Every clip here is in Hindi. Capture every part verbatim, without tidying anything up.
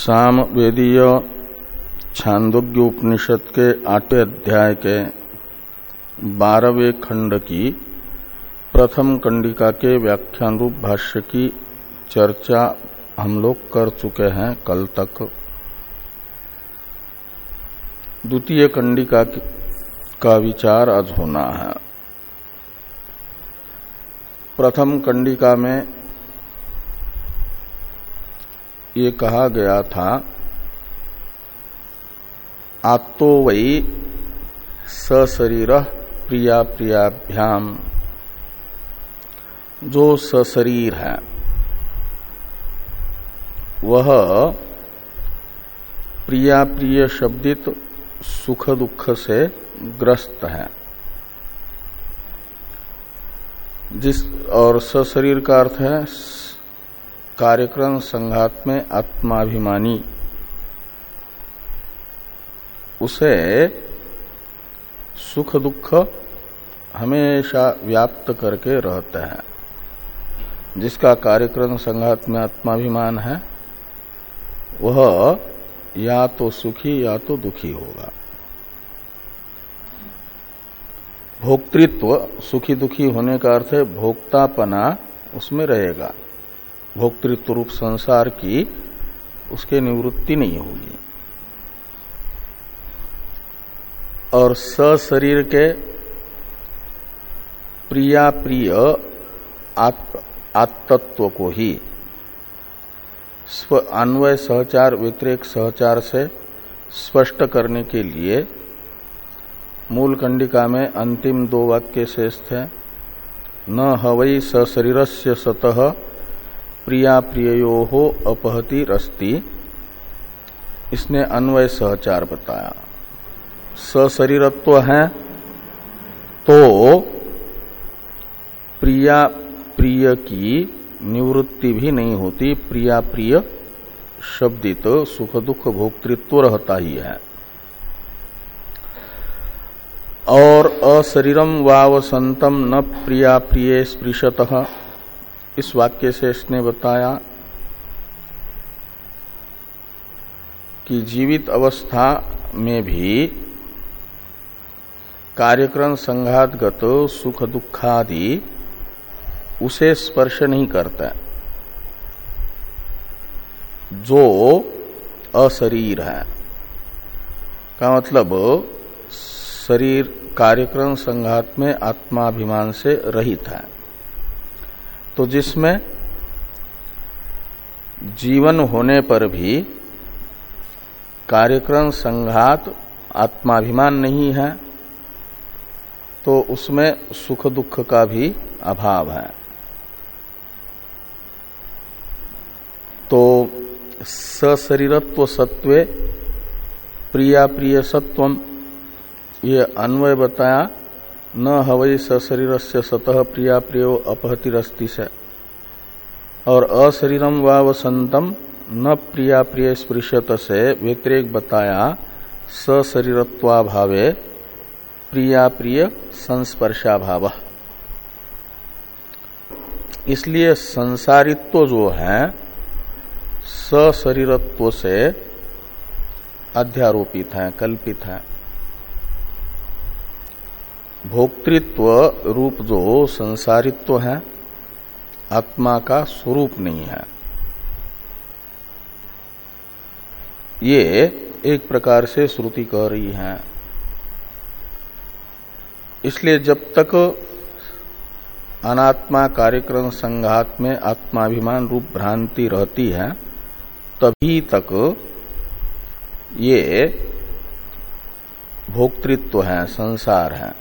सामवेदीय छांदोग्य उपनिषद के आठवें अध्याय के बारहवें खंड की प्रथम कंडिका के व्याख्यान रूप भाष्य की चर्चा हम लोग कर चुके हैं कल तक। द्वितीय कंडिका का विचार आज होना है। प्रथम कंडिका में ये कहा गया था, आत्तो वै सशरीर प्रिया प्रियाभ्याम, जो सशरीर है वह प्रिया प्रिय शब्दित सुख दुख से ग्रस्त है। जिस और सशरीर का अर्थ है कार्यक्रम संघात में आत्माभिमानी, उसे सुख दुख हमेशा व्याप्त करके रहता है। जिसका कार्यक्रम संघात में आत्माभिमान है वह या तो सुखी या तो दुखी होगा। भोक्तृत्व सुखी दुखी होने का अर्थ है भोक्तापना उसमें रहेगा, भोक्तृत्व रूप संसार की उसके निवृत्ति नहीं होगी। और सशरीर के प्रिया प्रिय आत्तत्व को ही स्व अन्वय सहचार व्यतिरेक सहचार से स्पष्ट करने के लिए मूल कंडिका में अंतिम दो वाक्य शेष थे। न हवै सशरीरस्य सतः प्रिया प्रियो हो अपहति रस्ति, इसने अन्वय सहचार बताया। सशरीरत्व है तो प्रिया प्रिय की निवृत्ति भी नहीं होती, प्रिया प्रिय शब्दित तो सुख दुख भोक्तृत्व रहता ही है। और अशरीरम वावसंतम न प्रिया प्रिय स्पृशतः, इस वाक्य से इसने बताया कि जीवित अवस्था में भी कार्यक्रम संघातगत सुख दुखादि उसे स्पर्श नहीं करता जो अशरीर है। का मतलब शरीर कार्यक्रम संघात में आत्माभिमान से रहित है। तो जिसमें जीवन होने पर भी कार्यक्रम संघात आत्माभिमान नहीं है तो उसमें सुख दुख का भी अभाव है। तो सशरीरत्व सत्वे प्रिया प्रिय सत्वम, ये अन्वय बताया न हवै सशरीरस्य सतः प्रिया प्रियो अपहति रस्ति से। और अशरीरम वावसंतम न प्रिया प्रिय स्पृशत से व्यतिरेक बताया सशरीरत्वाभावे प्रिया प्रिय संस्पर्शाभाव। इसलिए संसारित्व जो है सशरीरत्व से अध्यारोपित है, कल्पित है। भोक्तृत्व रूप जो संसारित्व है आत्मा का स्वरूप नहीं है। ये एक प्रकार से श्रुति कह रही है। इसलिए जब तक अनात्मा कार्यक्रम संघात में आत्माभिमान रूप भ्रांति रहती है तभी तक ये भोक्तृत्व है, संसार है,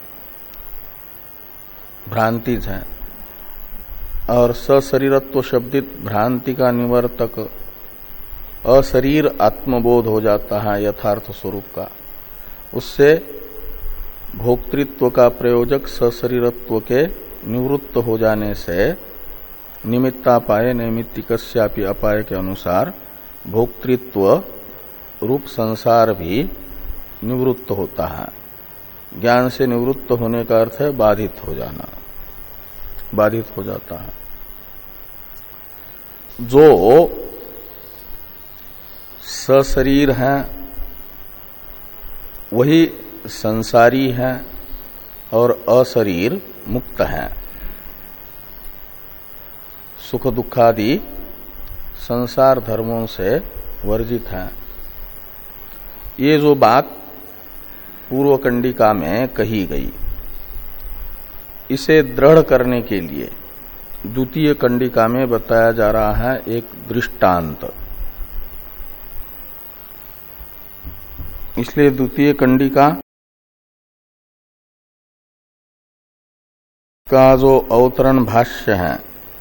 भ्रांति है। और सशरीरत्व शब्दित भ्रांति का निवर्तक अशरीर आत्मबोध हो जाता है यथार्थ स्वरूप का। उससे भोक्तृत्व का प्रयोजक सशरीरत्व के निवृत्त हो जाने से निमित्तापाय नैमित्तिकस्यापि अपाय के अनुसार भोक्तृत्व रूप संसार भी निवृत्त होता है। ज्ञान से निवृत्त होने का अर्थ है बाधित हो जाना, बाधित हो जाता है। जो सशरीर है वही संसारी है और अशरीर मुक्त है, सुख दुखादि संसार धर्मों से वर्जित है। ये जो बात पूर्व कंडिका में कही गई, इसे दृढ़ करने के लिए द्वितीय कंडिका में बताया जा रहा है एक दृष्टांत। इसलिए द्वितीय कंडिका का जो अवतरण भाष्य है,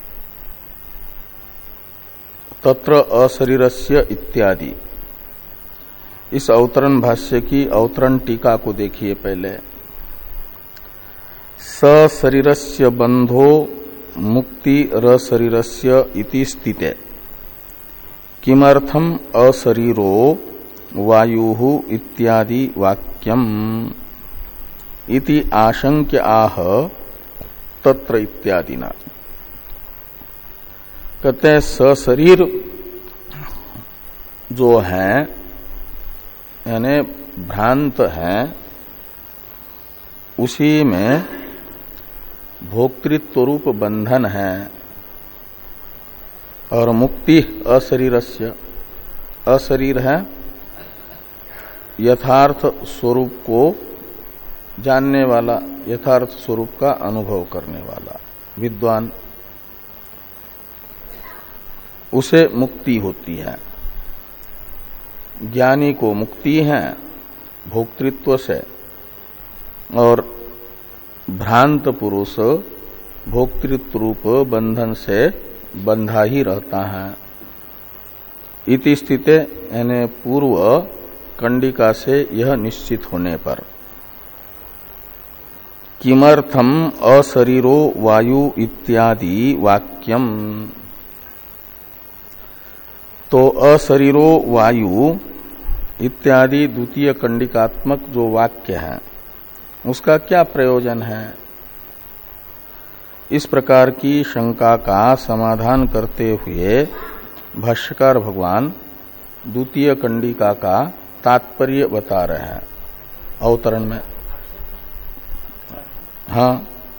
तत्र अशरीरस्य इत्यादि, इस अवतरण भाष्य की अवतरण टीका को देखिए पहले। सशरीरस्य बंधो मुक्ति रशरीरस्य इति स्थिते किमर्थम अशरीरो वायुः इत्यादि वाक्यम इति आशंक्य आह तत्र इत्यादि न। कहते हैं सशरीर जो है यानी भ्रांत है, उसी में भोक्तृत्व रूप बंधन है, और मुक्ति अशरीरस्य, अशरीर है यथार्थ स्वरूप को जानने वाला, यथार्थ स्वरूप का अनुभव करने वाला विद्वान, उसे मुक्ति होती है। ज्ञानी को मुक्ति है भोक्तृत्व से, और भ्रांत पुरुष भोक्तृत्व रूप बंधन से बंधा ही रहता है। इति स्थिते यानी पूर्व कंडिका से यह निश्चित होने पर किमर्थम अशरीरो वायु इत्यादि वाक्यम, तो अशरीरो वायु इत्यादि द्वितीय कंडिकात्मक जो वाक्य है उसका क्या प्रयोजन है? इस प्रकार की शंका का समाधान करते हुए भाष्यकार भगवान द्वितीय कंडिका का तात्पर्य बता रहे हैं अवतरण में। हाँ,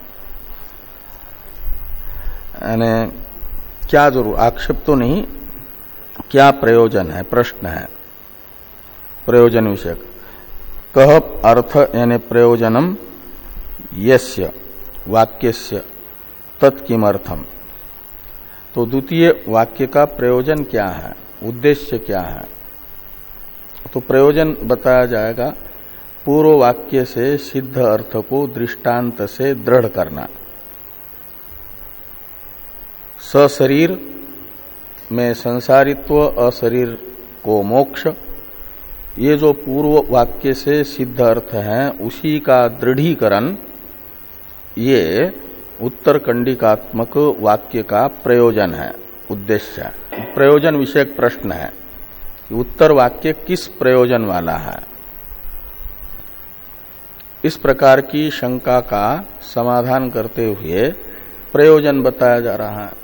यानी क्या जरूर, आक्षेप तो नहीं, क्या प्रयोजन है, प्रश्न है, प्रयोजन विषयक। कह अर्थ यानी प्रयोजनम यस्य वाक्यस्य तत्किमर्थम, तो द्वितीय वाक्य का प्रयोजन क्या है, उद्देश्य क्या है? तो प्रयोजन बताया जाएगा पूर्व वाक्य से सिद्ध अर्थ को दृष्टांत से दृढ़ करना। सशरीर में संसारित्व, अशरीर को मोक्ष, ये जो पूर्व वाक्य से सिद्ध अर्थ है उसी का दृढ़ीकरण ये उत्तर कंडिकात्मक वाक्य का प्रयोजन है, उद्देश्य है। प्रयोजन विषयक प्रश्न है कि उत्तर वाक्य किस प्रयोजन वाला है। इस प्रकार की शंका का समाधान करते हुए प्रयोजन बताया जा रहा है।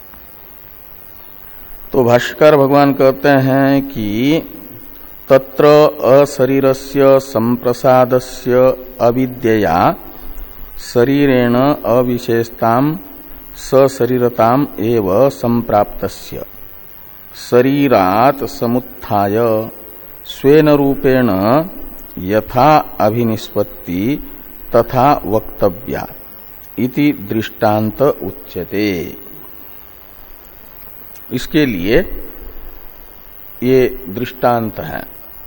तो भाष्यकार भगवान कहते हैं कि तत्र अशरीरस्य संप्रसादस्य अविद्यया शरीरेण अविशेषताम सशरीरताम एव संप्राप्तस्य शरीरात् समुत्थाय स्वेन रूपेण यथा अभिनिष्पत्ति तथा वक्तव्या इति दृष्टांत उच्यते। इसके लिए ये दृष्टांत है।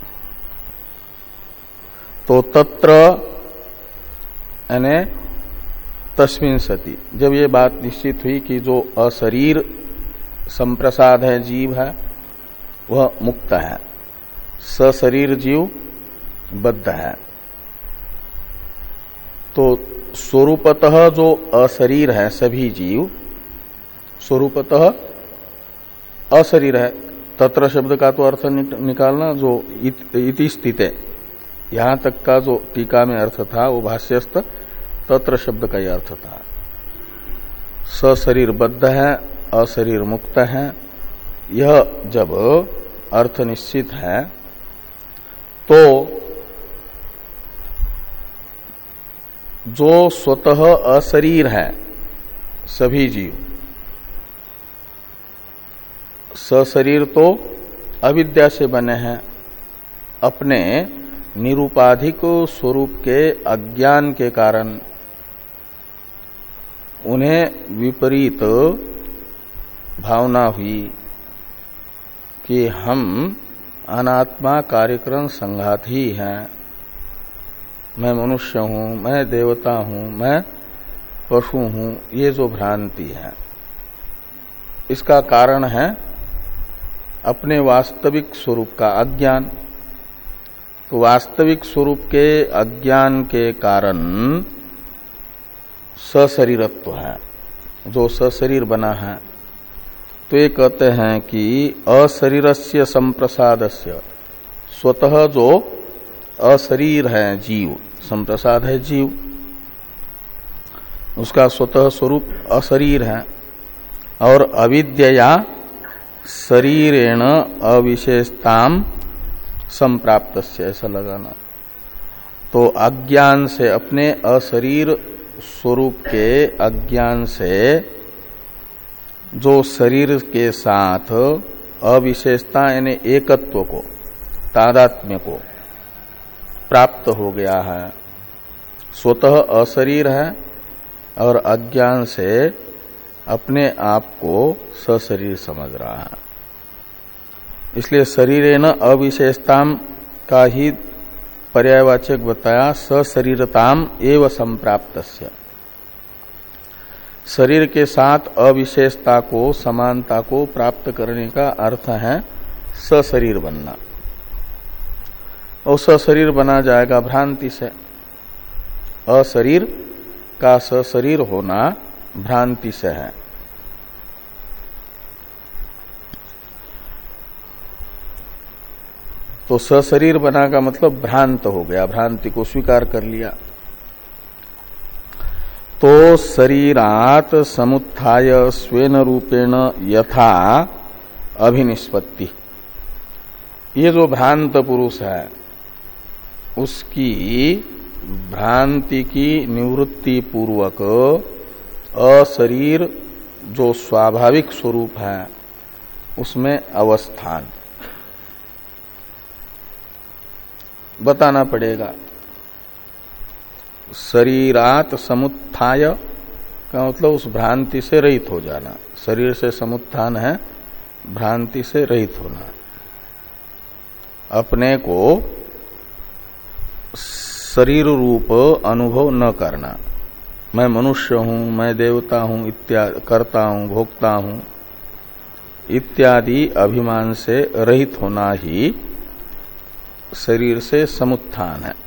तो तत्र यानी तस्मिन् सति, जब ये बात निश्चित हुई कि जो अशरीर संप्रसाद है, जीव है, वह मुक्त है, सशरीर जीव बद्ध है, तो स्वरूपतः जो अशरीर है सभी जीव स्वरूपतः अशरीर है। तत्र शब्द का तो अर्थ निकालना, जो इत, इति स्थिते, यहां तक का जो टीका में अर्थ था वो भाष्यस्थ तत्र शब्द का ही अर्थ था। सशरीर बद्ध है, अशरीर मुक्त है। यह जब अर्थ निश्चित है तो जो स्वतः अशरीर है सभी जीव, सशरीर तो अविद्या से बने हैं, अपने निरूपाधिक स्वरूप के अज्ञान के कारण उन्हें विपरीत भावना हुई कि हम अनात्मा कार्यक्रम संघात ही हैं, मैं मनुष्य हूं, मैं देवता हूं, मैं पशु हूं, ये जो भ्रांति है इसका कारण है अपने वास्तविक स्वरूप का अज्ञान। तो वास्तविक स्वरूप के अज्ञान के कारण सशरीरत्व है, जो सशरीर बना है। तो ये कहते हैं कि अशरीरस्य संप्रसादस्य, स्वतः जो अशरीर है जीव, संप्रसाद है जीव, उसका स्वतः स्वरूप अशरीर है, और अविद्यया शरीरेण अविशेषताम संप्राप्तस्य, ऐसा लगाना। तो अज्ञान से, अपने अशरीर स्वरूप के अज्ञान से जो शरीर के साथ अविशेषता यानी एकत्व को, तादात्म्य को प्राप्त हो गया है, स्वतः अशरीर है और अज्ञान से अपने आप को सशरीर समझ रहा है। इसलिए शरीरेण अविशेषताम का ही पर्यायवाचक बताया सशरीरताम एव संप्राप्तस्य। शरीर के साथ अविशेषता को, समानता को प्राप्त करने का अर्थ है सशरीर बनना, और सशरीर बना जाएगा भ्रांति से। अशरीर का सशरीर होना भ्रांति से है। तो सशरीर बना का मतलब भ्रांत हो गया, भ्रांति को स्वीकार कर लिया। तो शरीरात समुत्थाय स्वेन रूपेण यथा अभिनिष्पत्ति, ये जो भ्रांत पुरुष है उसकी भ्रांति की निवृत्ति पूर्वक अशरीर जो स्वाभाविक स्वरूप है उसमें अवस्थान बताना पड़ेगा। शरीरात समुत्थाय का मतलब उस भ्रांति से रहित हो जाना। शरीर से समुत्थान है भ्रांति से रहित होना, अपने को शरीर रूप अनुभव न करना। मैं मनुष्य हूं, मैं देवता हूं, इत्यादि करता हूं, भोगता हूं इत्यादि अभिमान से रहित होना ही शरीर से समुत्थान है।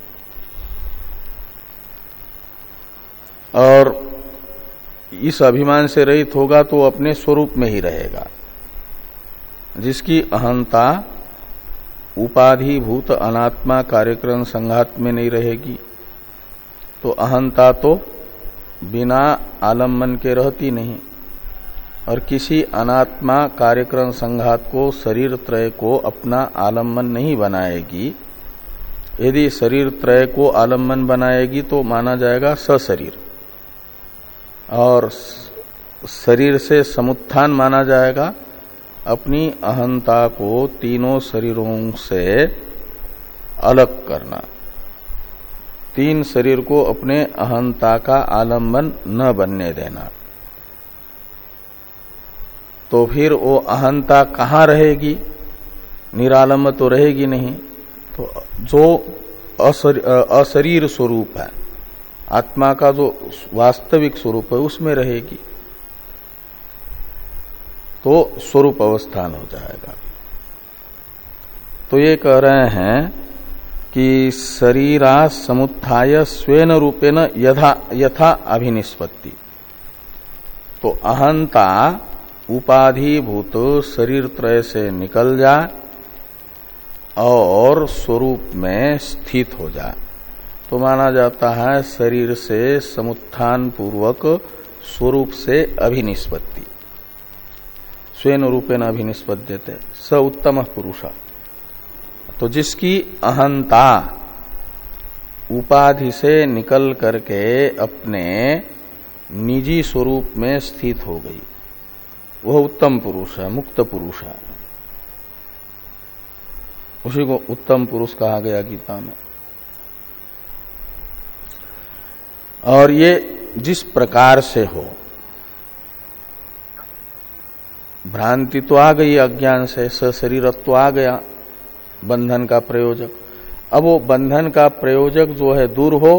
और इस अभिमान से रहित होगा तो अपने स्वरूप में ही रहेगा। जिसकी अहंता उपाधिभूत अनात्मा कार्यक्रम संघात में नहीं रहेगी, तो अहंता तो बिना आलम्बन के रहती नहीं, और किसी अनात्मा कार्यक्रम संघात को, शरीर त्रय को अपना आलम्बन नहीं बनाएगी। यदि शरीर त्रय को आलम्बन बनाएगी तो माना जाएगा सशरीर, और शरीर से समुत्थान माना जाएगा अपनी अहंता को तीनों शरीरों से अलग करना, तीन शरीर को अपने अहंता का आलम्बन न बनने देना। तो फिर वो अहंता कहाँ रहेगी? निरालंब तो रहेगी नहीं। तो जो अशरीर स्वरूप है, आत्मा का जो वास्तविक स्वरूप है उसमें रहेगी, तो स्वरूप अवस्थान हो जाएगा। तो ये कह रहे हैं कि शरीरा समुत्थाय स्वेन रूपेण यथा यथा अभिनिष्पत्ति। तो अहंता उपाधिभूत शरीर त्रय से निकल जाए और स्वरूप में स्थित हो जाए तो माना जाता है शरीर से समुत्थान पूर्वक स्वरूप से अभिनिष्पत्ति। स्वेन रूपेण अभिनिष्पद्यते स उत्तम पुरुष। तो जिसकी अहंता उपाधि से निकल करके अपने निजी स्वरूप में स्थित हो गई, वह उत्तम पुरुष है, मुक्त पुरुष है। उसी को उत्तम पुरुष कहा गया गीता में। और ये जिस प्रकार से हो, भ्रांति तो आ गई अज्ञान से, सशरीरत्व आ गया बंधन का प्रयोजक। अब वो बंधन का प्रयोजक जो है दूर हो,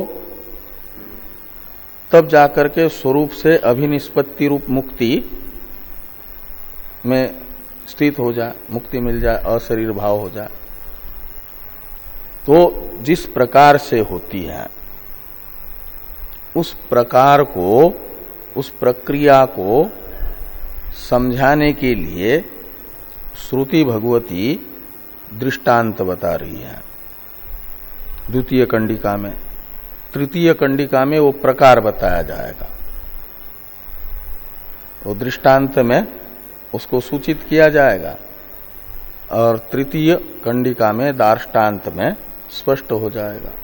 तब जाकर के स्वरूप से अभिनिष्पत्ति रूप मुक्ति में स्थित हो जाए, मुक्ति मिल जाए, अशरीर भाव हो जाए। तो जिस प्रकार से होती है उस प्रकार को, उस प्रक्रिया को समझाने के लिए श्रुति भगवती दृष्टांत बता रही है द्वितीय कंडिका में। तृतीय कंडिका में वो प्रकार बताया जाएगा, वो दृष्टांत में उसको सूचित किया जाएगा, और तृतीय कंडिका में दार्ष्टान्त में स्पष्ट हो जाएगा।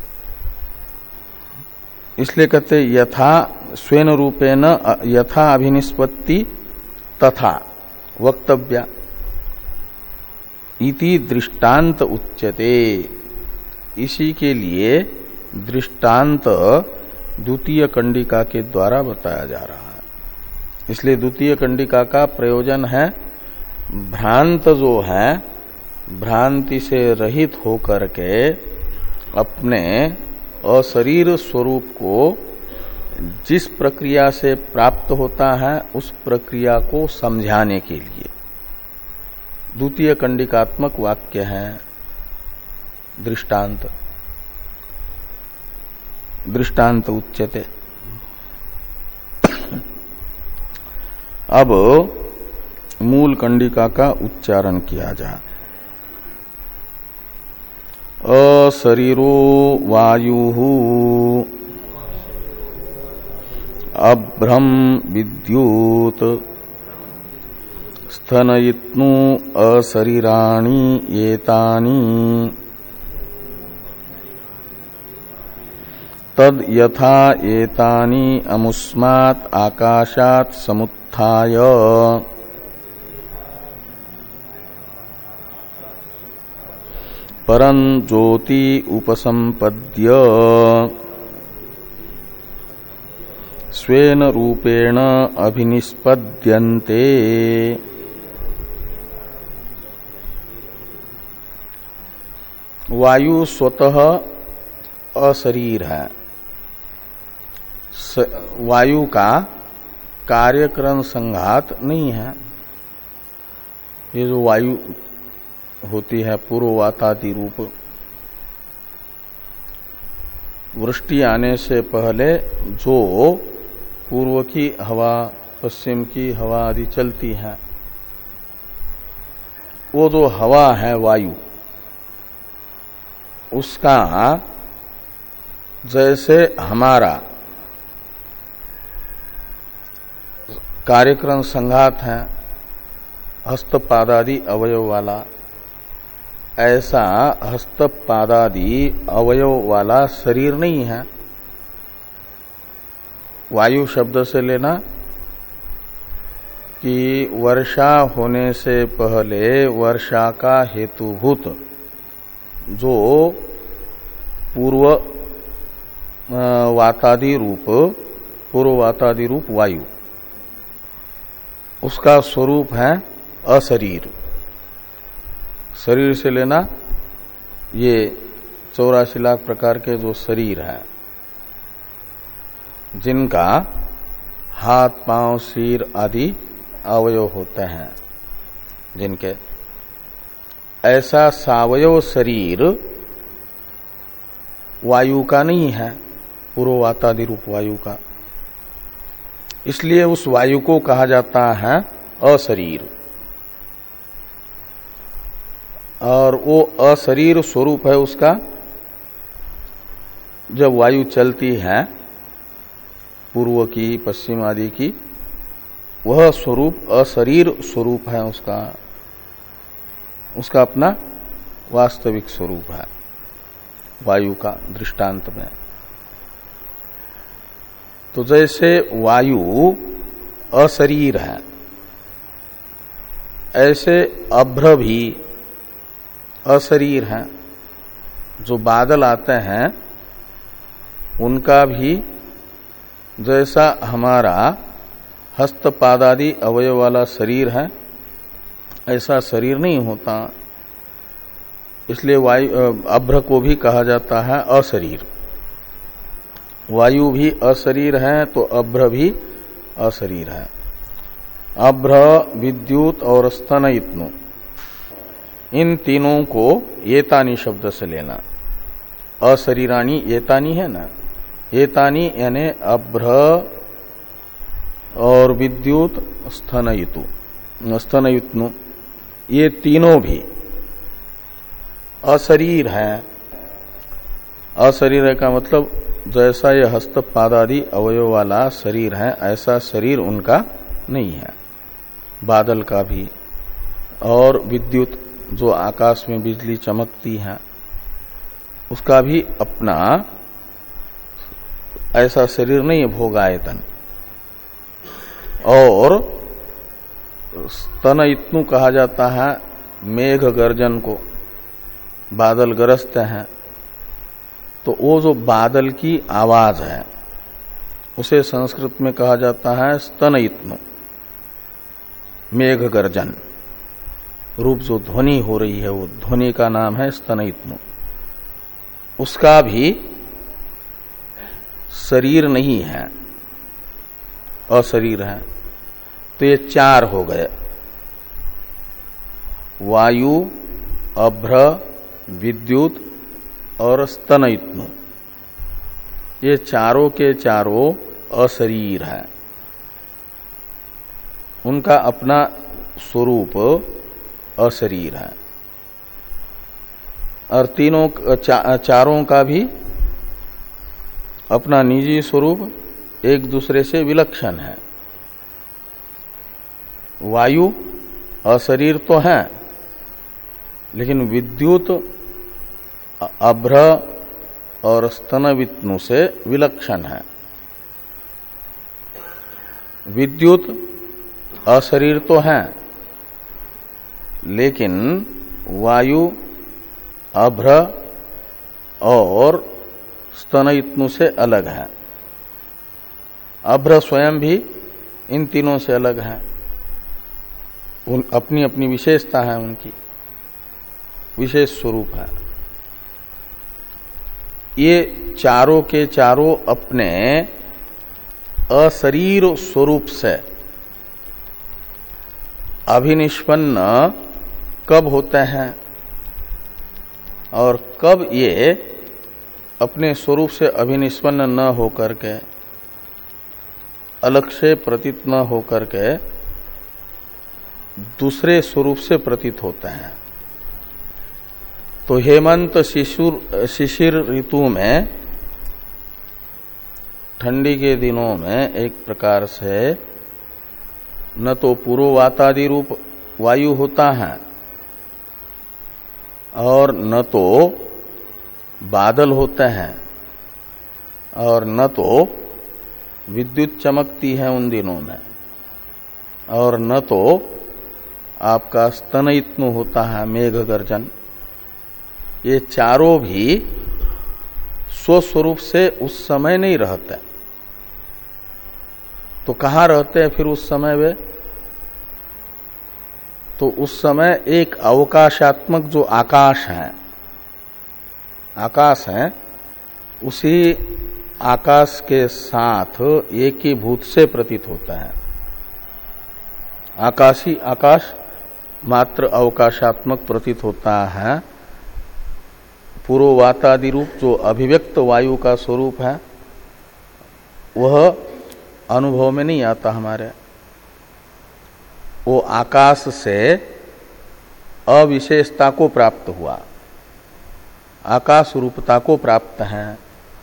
इसलिए कहते यथा स्वेन रूपेण यथा अभिनिष्पत्ति तथा वक्तव्या इति दृष्टांत उच्यते। इसी के लिए दृष्टांत द्वितीय कंडिका के द्वारा बताया जा रहा है। इसलिए द्वितीय कंडिका का प्रयोजन है भ्रांत जो है, भ्रांति से रहित होकर के अपने अशरीर स्वरूप को जिस प्रक्रिया से प्राप्त होता है उस प्रक्रिया को समझाने के लिए द्वितीय कंडिकात्मक वाक्य है दृष्टांत। दृष्टांत उच्यते। अब मूल कंडिका का उच्चारण किया जाए। अशरीरो वायुः अभ्रम विद्युत स्थनयित्नु अशरीराणि एतानि तद यथा एतानि अमुष्मात् आकाशात् समुत्थाय परं ज्योति उपसंपद्य स्वेन रूपेण अभिनिष्पद्यन्ते। वायु स्वतः अशरीर है। वायु का कार्यकरण संघात नहीं है। ये जो वायु होती है पूर्ववातादि रूप, वृष्टि आने से पहले जो पूर्व की हवा, पश्चिम की हवा आदि चलती है, वो जो हवा है वायु, उसका जैसे हमारा कार्यक्रम संघात है हस्तपादादि अवयव वाला, ऐसा हस्तपादादि अवयव वाला शरीर नहीं है। वायु शब्द से लेना कि वर्षा होने से पहले वर्षा का हेतुभूत जो पूर्व वातादि रूप पूर्व वातादि रूप वायु, उसका स्वरूप है अशरीर। शरीर से लेना ये चौरासी लाख प्रकार के जो शरीर हैं, जिनका हाथ पांव सिर आदि अवयव होते हैं, जिनके ऐसा सावयव शरीर वायु का नहीं है, पूर्ववातादि रूप वायु का। इसलिए उस वायु को कहा जाता है अशरीर। और वो अशरीर स्वरूप है उसका। जब वायु चलती है पूर्व की, पश्चिम आदि की, वह स्वरूप अशरीर स्वरूप है, उसका उसका अपना वास्तविक स्वरूप है वायु का दृष्टांत में। तो जैसे वायु अशरीर है, ऐसे अभ्र भी अशरीर है। जो बादल आते हैं उनका भी जैसा हमारा हस्तपादादि अवयव वाला शरीर है, ऐसा शरीर नहीं होता। इसलिए वायु अभ्र को भी कहा जाता है अशरीर। वायु भी अशरीर है तो अभ्र भी अशरीर है। अभ्र, विद्युत और स्तनयित्नु, इन तीनों को एतानी शब्द से लेना। अशरीराणी एतानी है ना, एतानी यानी अभ्र और विद्युत, स्तनयितु स्तनयित्नु, ये तीनों भी अशरीर है। अशरीर का मतलब जैसा ये हस्तपादादि अवयव वाला शरीर है, ऐसा शरीर उनका नहीं है। बादल का भी और विद्युत, जो आकाश में बिजली चमकती है, उसका भी अपना ऐसा शरीर नहीं है भोगायतन। और स्तनयित्नु कहा जाता है मेघ गर्जन को, बादल गरजते हैं तो वो जो बादल की आवाज है उसे संस्कृत में कहा जाता है स्तनयित्नु, मेघ गर्जन रूप जो ध्वनि हो रही है वो ध्वनि का नाम है स्तनयित्नु। उसका भी शरीर नहीं है, अशरीर है। तो ये चार हो गए, वायु, अभ्र, विद्युत और स्तनयित्नु। ये चारों के चारों अशरीर है, उनका अपना स्वरूप अशरीर है। और तीनों चा, चारों का भी अपना निजी स्वरूप एक दूसरे से विलक्षण है। वायु अशरीर तो है, लेकिन विद्युत, अभ्र और स्तनयित्नु से विलक्षण है। विद्युत अशरीर तो है, लेकिन वायु, अभ्र और स्तनयित्नु से अलग है। अभ्र स्वयं भी इन तीनों से अलग है, उन अपनी अपनी विशेषता है, उनकी विशेष स्वरूप है। ये चारों के चारों अपने अशरीर स्वरूप से अभिनिष्पन्न कब होते हैं और कब ये अपने स्वरूप से अभिनिष्पन्न न होकर के, अलग से प्रतीत न होकर के दूसरे स्वरूप से प्रतीत होते हैं। तो हेमंत शिशिर शिशिर ऋतु में, ठंडी के दिनों में एक प्रकार से न तो पूर्ववातादि रूप वायु होता है और न तो बादल होते हैं और न तो विद्युत चमकती है उन दिनों में, और न तो आपका स्तनयित्नु होता है मेघ गर्जन। ये चारों भी स्वस्वरूप से उस समय नहीं रहते। तो कहाँ रहते हैं फिर उस समय वे? तो उस समय एक अवकाशात्मक जो आकाश है, आकाश है, उसी आकाश के साथ एक ही भूत से प्रतीत होता है। आकाशी आकाश मात्र अवकाशात्मक प्रतीत होता है। पूर्ववातादि रूप जो अभिव्यक्त वायु का स्वरूप है वह अनुभव में नहीं आता हमारे। वो आकाश से अविशेषता को प्राप्त हुआ, आकाश रूपता को प्राप्त है,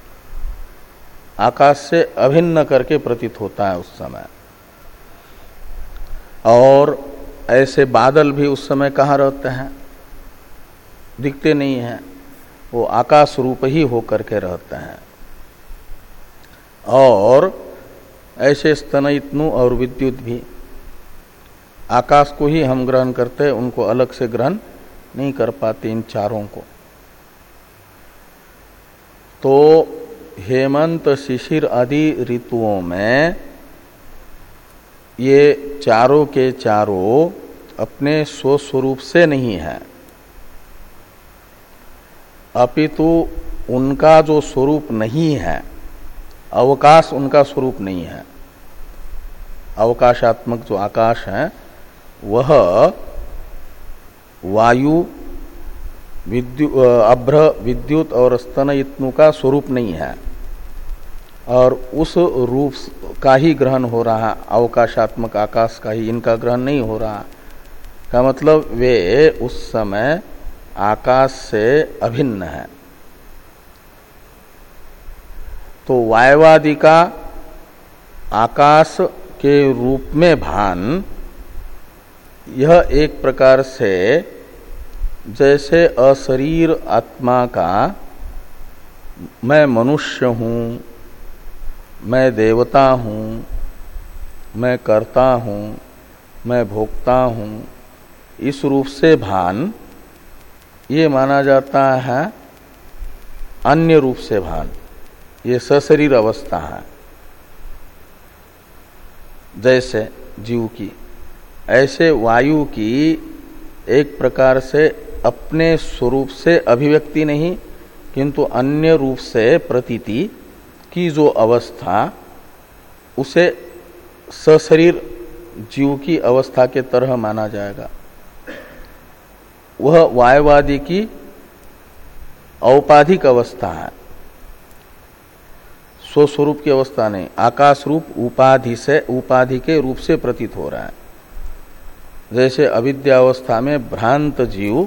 आकाश से अभिन्न करके प्रतीत होता है उस समय। और ऐसे बादल भी उस समय कहाँ रहते हैं, दिखते नहीं हैं, वो आकाश रूप ही होकर के रहते हैं। और ऐसे स्तनयित्नु और विद्युत भी आकाश को ही हम ग्रहण करते हैं, उनको अलग से ग्रहण नहीं कर पाते इन चारों को। तो हेमंत शिशिर आदि ऋतुओं में ये चारों के चारों अपने स्वस्वरूप से नहीं है, अपितु उनका जो स्वरूप नहीं है, अवकाश उनका स्वरूप नहीं है। अवकाशात्मक जो आकाश है वह वायु, विद्युत, अभ्र, विद्युत और स्तनयित्नु का स्वरूप नहीं है, और उस रूप का ही ग्रहण हो रहा, अवकाशात्मक आकाश का ही इनका ग्रहण नहीं हो रहा। का मतलब वे उस समय आकाश से अभिन्न है। तो वायवादि का आकाश के रूप में भान, यह एक प्रकार से जैसे अशरीर आत्मा का मैं मनुष्य हूँ, मैं देवता हूँ, मैं कर्ता हूँ, मैं भोक्ता हूँ, इस रूप से भान ये माना जाता है अन्य रूप से भान, ये सशरीर अवस्था है। जैसे जीव की, ऐसे वायु की एक प्रकार से अपने स्वरूप से अभिव्यक्ति नहीं, किंतु अन्य रूप से प्रतीति की जो अवस्था, उसे सशरीर जीव की अवस्था के तरह माना जाएगा। वह वायवादी की औपाधिक अवस्था है, स्वस्वरूप की अवस्था नहीं। आकाश रूप उपाधि से, उपाधि के रूप से प्रतीत हो रहा है। जैसे अविद्यावस्था में भ्रांत जीव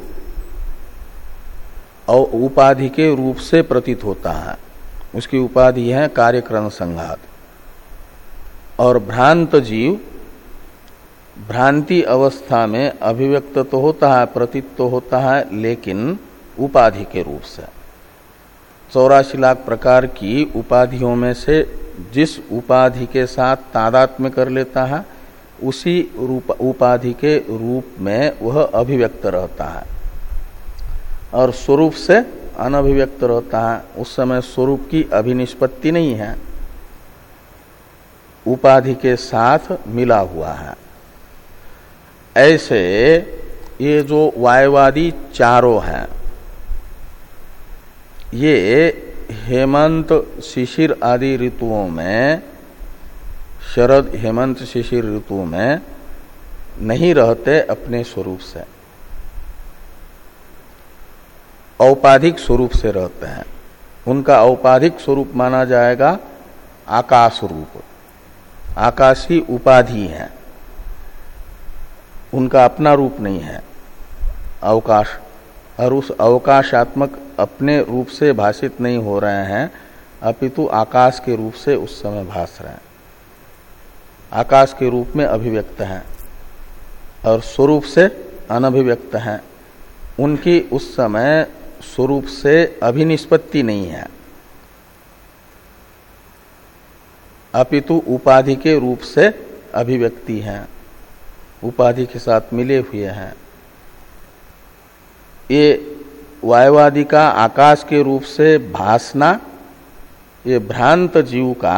और उपाधि के रूप से प्रतीत होता है, उसकी उपाधि है कार्यक्रम संघात। और भ्रांत जीव भ्रांति अवस्था में अभिव्यक्त तो होता है, प्रतीत तो होता है, लेकिन उपाधि के रूप से। चौरासी लाख प्रकार की उपाधियों में से जिस उपाधि के साथ तादात्म्य कर लेता है, उसी रूप उपाधि के रूप में वह अभिव्यक्त रहता है, और स्वरूप से अनभिव्यक्त रहता है। उस समय स्वरूप की अभिनिष्पत्ति नहीं है, उपाधि के साथ मिला हुआ है। ऐसे ये जो वायवादी चारों हैं, ये हेमंत शिशिर आदि ऋतुओं में, शरद हेमंत शिशिर ऋतु में नहीं रहते अपने स्वरूप से, औपाधिक स्वरूप से रहते हैं। उनका औपाधिक स्वरूप माना जाएगा आकाश रूप। आकाश ही उपाधि है, उनका अपना रूप नहीं है अवकाश। और उस अवकाशात्मक अपने रूप से भाषित नहीं हो रहे हैं, अपितु आकाश के रूप से उस समय भास रहे हैं, आकाश के रूप में अभिव्यक्त हैं और स्वरूप से अनभिव्यक्त हैं। उनकी उस समय स्वरूप से अभिनिष्पत्ति नहीं है, अपितु उपाधि के रूप से अभिव्यक्ति है, उपाधि के साथ मिले हुए हैं। ये वायवादी का आकाश के रूप से भासना, ये भ्रांत जीव का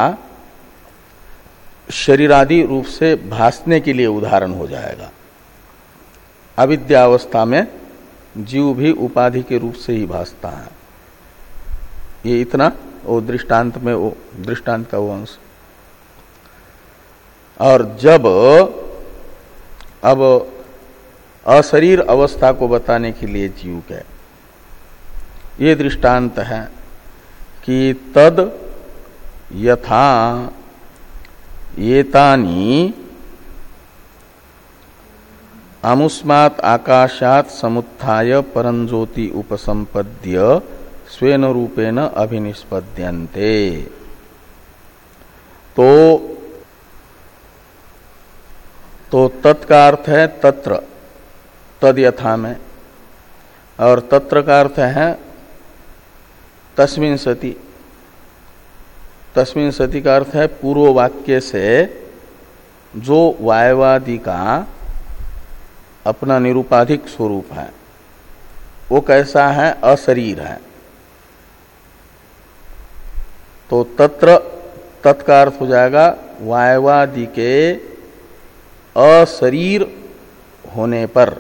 शरीरादि रूप से भासने के लिए उदाहरण हो जाएगा। अविद्यावस्था में जीव भी उपाधि के रूप से ही भासता है। ये इतना वो दृष्टांत में, वो दृष्टांत का वो अंश। और जब अब अशरीर अवस्था को बताने के लिए जीव के ये दृष्टांत है कि तद यथा एतानि अमुस्मात् आकाशात् समुत्थाय परंज्योति उपसंपद्य स्वेन रूपेण अभिनिष्पद्यन्ते। तो तो तत् का अर्थ है तत्र, तद यथा में, और तत्र का अर्थ है तस्मिन् सति। तस्मिन् सति का अर्थ है पूर्व वाक्य से जो वायवादि का अपना निरूपाधिक स्वरूप है वो कैसा है, अशरीर है। तो तत्र तत्का अर्थ हो जाएगा वायवादि के अशरीर होने पर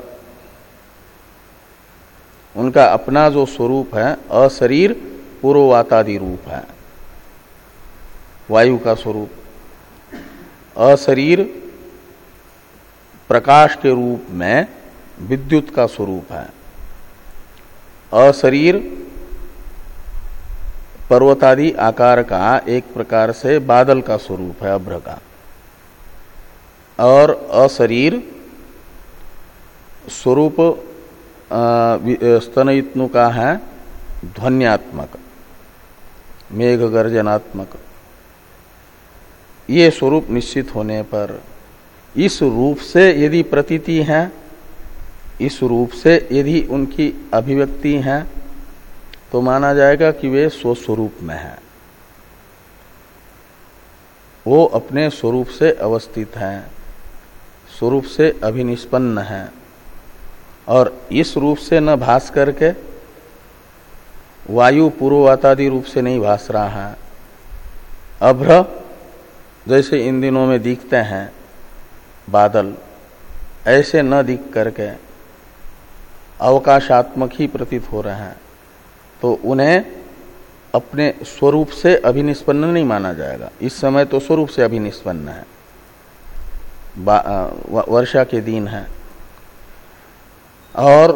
उनका अपना जो स्वरूप है अशरीर पूर्ववातादि रूप है, वायु का स्वरूप। अशरीर प्रकाश के रूप में विद्युत का स्वरूप है। अशरीर पर्वतादि आकार का एक प्रकार से बादल का स्वरूप है, अभ्र का। और अशरीर स्वरूप स्तनयित्नु का है ध्वन्यात्मक, मेघ गर्जनात्मक। ये स्वरूप निश्चित होने पर इस रूप से यदि प्रतीति है, इस रूप से यदि उनकी अभिव्यक्ति है, तो माना जाएगा कि वे स्वस्वरूप में है, वो अपने स्वरूप से अवस्थित है, स्वरूप से अभिनिष्पन्न है। और इस रूप से न भास करके वायु पूर्ववातादि रूप से नहीं भास रहा है। अभ्र जैसे इन दिनों में दिखते हैं बादल, ऐसे न दिख करके अवकाशात्मक ही प्रतीत हो रहे हैं, तो उन्हें अपने स्वरूप से अभिनिष्पन्न नहीं माना जाएगा। इस समय तो स्वरूप से अभिनिष्पन्न है, वर्षा के दिन है। और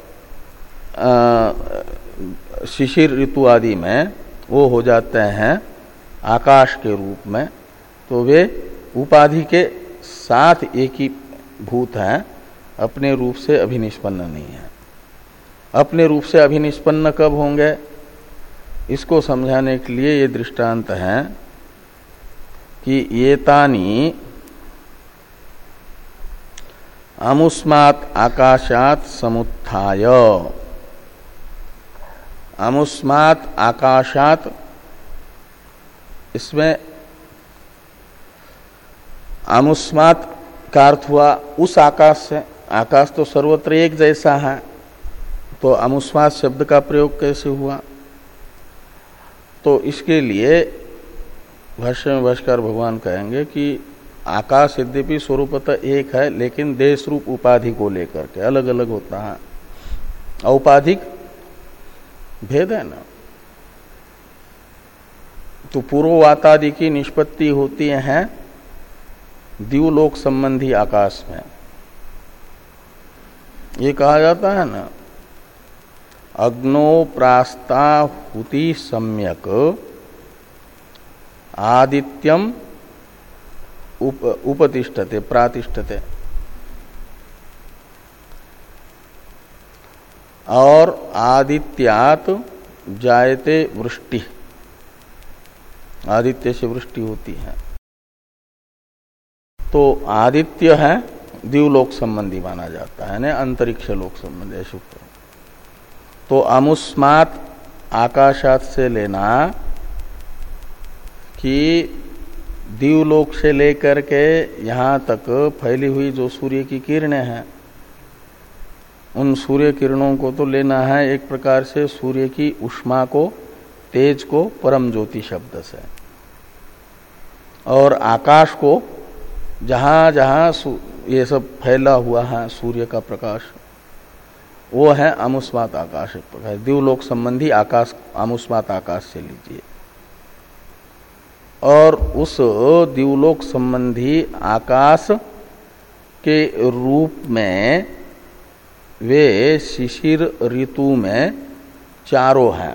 शिशिर ऋतु आदि में वो हो जाते हैं आकाश के रूप में, तो वे उपाधि के साथ एक ही भूत हैं, अपने रूप से अभिनिष्पन्न नहीं है। अपने रूप से अभिनिष्पन्न कब होंगे, इसको समझाने के लिए ये दृष्टांत है कि ये तानी अमुस्मात् आकाशात् समुत्थाय। अमुस्मात् आकाशात्, इसमें अमुस्मात् का अर्थ हुआ उस आकाश से। आकाश तो सर्वत्र एक जैसा है, तो अमुस्मात् शब्द का प्रयोग कैसे हुआ? तो इसके लिए भाष्य में भाष्यकार भगवान कहेंगे कि आकाश यद्यपि स्वरूपतः एक है, लेकिन देश रूप उपाधि को लेकर के अलग अलग होता है। औपाधिक भेद है ना। तो पूर्ववातादि की निष्पत्ति होती है द्युलोक संबंधी आकाश में। ये कहा जाता है ना, अग्नो प्रास्ताहुति सम्यक आदित्यम उप, उपतिष्ठते प्रातिष्ठते। और आदित्यात जायते वृष्टि, आदित्य से वृष्टि होती है। तो आदित्य है द्युलोक संबंधी माना जाता है, ना अंतरिक्ष लोक संबंधी शुक्र। तो अमुस्मात् आकाशात से लेना कि द्युलोक से लेकर के यहाँ तक फैली हुई जो सूर्य की किरणें हैं, उन सूर्य किरणों को तो लेना है एक प्रकार से सूर्य की उष्मा को, तेज को परम ज्योति शब्द से। और आकाश को जहाँ जहाँ ये सब फैला हुआ है सूर्य का प्रकाश, वो है अमुस्मात् आकाश प्रकाश। द्युलोक संबंधी आकाश अमुस्मात् आकाश से लीजिए। और उस द्युलोक संबंधी आकाश के रूप में वे शिशिर ऋतु में चारों हैं।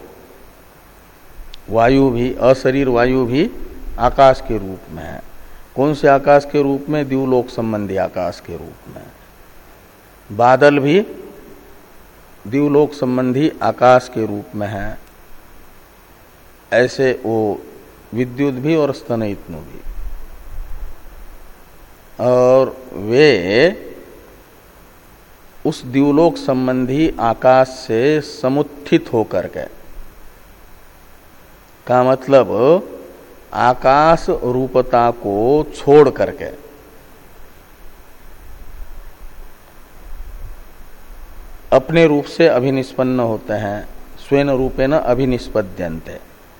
वायु भी, अशरीर वायु भी आकाश के रूप में है। कौन से आकाश के रूप में? द्युलोक संबंधी आकाश के रूप में। बादल भी द्युलोक संबंधी आकाश के रूप में है। ऐसे वो विद्युत भी और स्तनयित्नु भी। और वे उस द्युलोक संबंधी आकाश से समुत्थित होकर के, का मतलब आकाश रूपता को छोड़ करके अपने रूप से अभिनिष्पन्न होते हैं। स्वेन रूपेण अभिनिष्पद्यन्ते,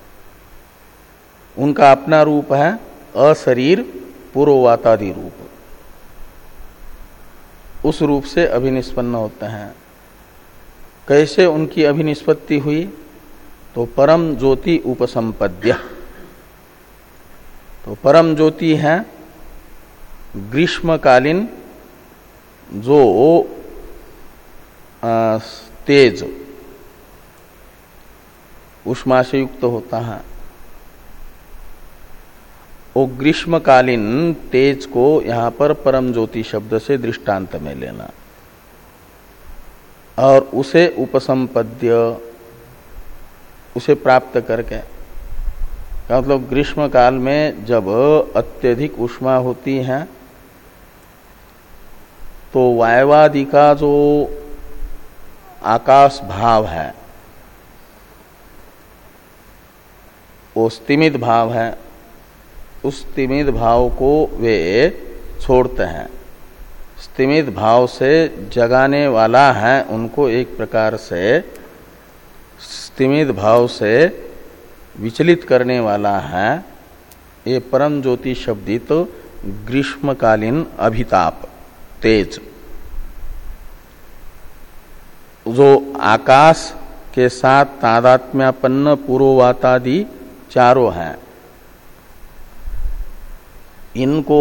उनका अपना रूप है अशरीर पूर्ववातादि रूप, उस रूप से अभिनिष्पन्न होते हैं। कैसे उनकी अभिनिष्पत्ति हुई? तो परम ज्योति उपसंपद्य, तो परम ज्योति है ग्रीष्मकालीन जो आ, तेज उष्मा से युक्त होता है, वो ग्रीष्मकालीन तेज को यहां पर परम ज्योति शब्द से दृष्टांत में लेना, और उसे उपसंपद्य, उसे प्राप्त करके, मतलब ग्रीष्म काल में जब अत्यधिक उष्मा होती है तो वायवादि का जो आकाश भाव है वो स्तिमित भाव है, उस स्तिमित भाव को वे छोड़ते हैं। स्तिमित भाव से जगाने वाला है उनको एक प्रकार से स्तिमित भाव से विचलित करने वाला है ये परम ज्योति शब्दित तो ग्रीष्मकालीन अभिताप तेज, जो आकाश के साथ तादात्म्यापन्न पूर्ववातादि चारों हैं, इनको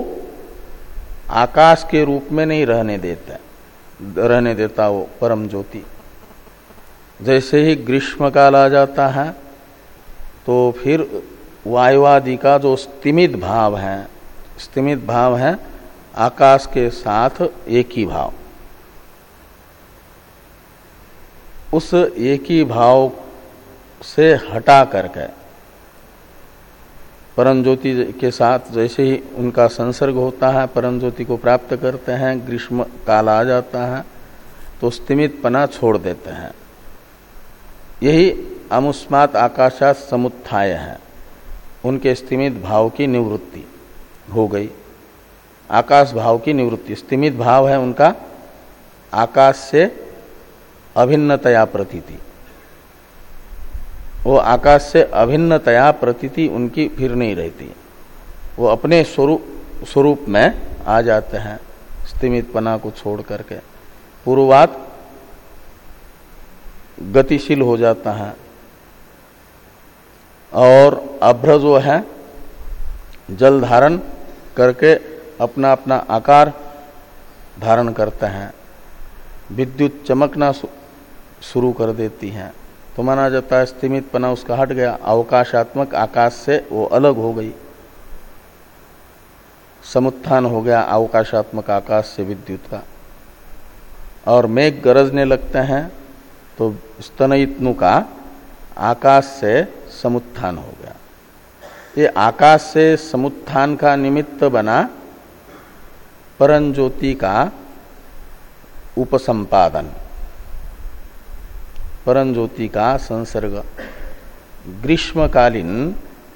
आकाश के रूप में नहीं रहने देता रहने देता वो परम ज्योति। जैसे ही ग्रीष्म काल आ जाता है तो फिर वायुवादि का जो स्तिमित भाव है, स्तिमित भाव है आकाश के साथ एक ही भाव, उस एक ही भाव से हटा करके परम ज्योति के साथ जैसे ही उनका संसर्ग होता है, परम ज्योति को प्राप्त करते हैं, ग्रीष्म काल आ जाता है तो स्तिमितपना छोड़ देते हैं। यही अमुस्मात् आकाशात् समुत्थाय है, उनके स्तिमित भाव की निवृत्ति हो गई, आकाश भाव की निवृत्ति। स्तिमित भाव है उनका आकाश से अभिन्नतया प्रतीति, वो आकाश से अभिन्नतया प्रतीति उनकी फिर नहीं रहती, वो अपने स्वरूप स्वरूप में आ जाते हैं स्तिमितपना को छोड़ करके। पूर्वात गतिशील हो जाता है और अभ्र जो है जल धारण करके अपना अपना आकार धारण करते हैं, विद्युत चमकना शुरू कर देती हैं, तो माना जाता है स्तिमितपना उसका हट गया, अवकाशात्मक आकाश से वो अलग हो गई, समुत्थान हो गया अवकाशात्मक आकाश से विद्युत का। और मेघ गरजने लगते हैं तो स्तनयित्नु का आकाश से समुत्थान हो गया। ये आकाश से समुत्थान का निमित्त बना परम ज्योति का उपसंपादन, परम ज्योति का संसर्ग। ग्रीष्मकालीन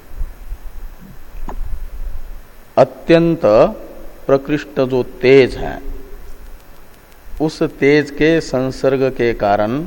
अत्यंत प्रकृष्ट जो तेज है, उस तेज के संसर्ग के कारण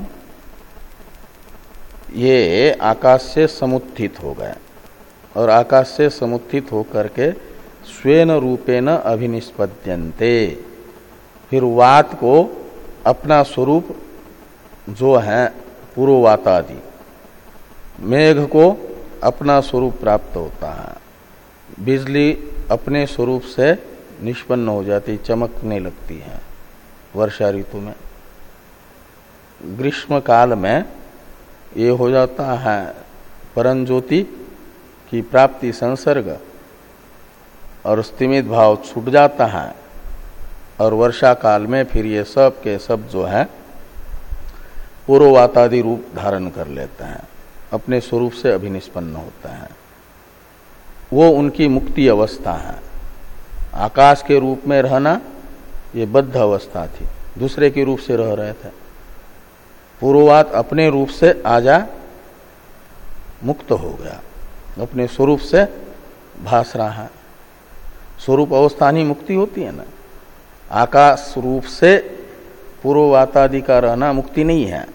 ये आकाश से समुत्थित हो गए और आकाश से समुत्थित होकर के स्वेन रूपेण अभिनिष्पद्यन्ते, फिर वात को अपना स्वरूप जो है पूर्ववातादि, मेघ को अपना स्वरूप प्राप्त होता है, बिजली अपने स्वरूप से निष्पन्न हो जाती, चमकने लगती है वर्षा ऋतु में। ग्रीष्म काल में ये हो जाता है परम ज्योति की प्राप्ति, संसर्ग, और स्तिमित भाव छूट जाता है, और वर्षा काल में फिर ये सब के सब जो है पूर्ववातादि रूप धारण कर लेते हैं, अपने स्वरूप से अभिनिष्पन्न होता है। वो उनकी मुक्ति अवस्था है। आकाश के रूप में रहना ये बद्ध अवस्था थी, दूसरे के रूप से रह रहे थे। पूर्ववात अपने रूप से आजा मुक्त हो गया, अपने स्वरूप से भास रहा है। स्वरूप अवस्थान ही मुक्ति होती है ना। आकाश रूप से पूर्ववातादि का रहना मुक्ति नहीं है,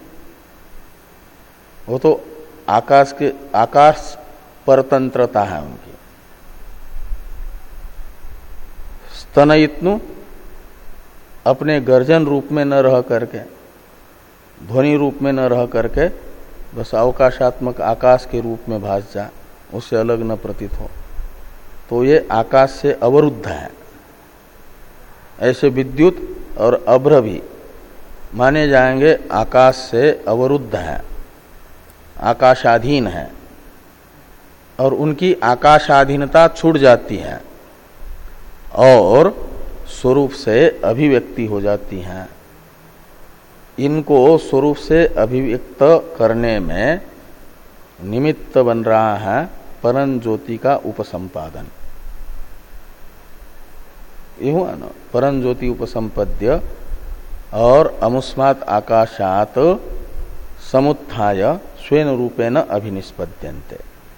वो तो आकाश के आकाश परतंत्रता है उनकी। स्तनयित्नु अपने गर्जन रूप में न रह करके, ध्वनि रूप में न रह करके बस अवकाशात्मक आकाश के रूप में भास जा, उससे अलग न प्रतीत हो, तो ये आकाश से अवरुद्ध है। ऐसे विद्युत और अभ्र भी माने जाएंगे आकाश से अवरुद्ध है, आकाशाधीन है, और उनकी आकाशाधीनता छूट जाती है और स्वरूप से अभिव्यक्ति हो जाती हैं। इनको स्वरूप से अभिव्यक्त करने में निमित्त बन रहा है परम ज्योति का उपसंपादन। ये हुआ ना, परम ज्योति उपसंपद्य और अमुस्मात् आकाशात समुत्थाय स्वेन रूपेण अभिनिष्पद्यन्ते,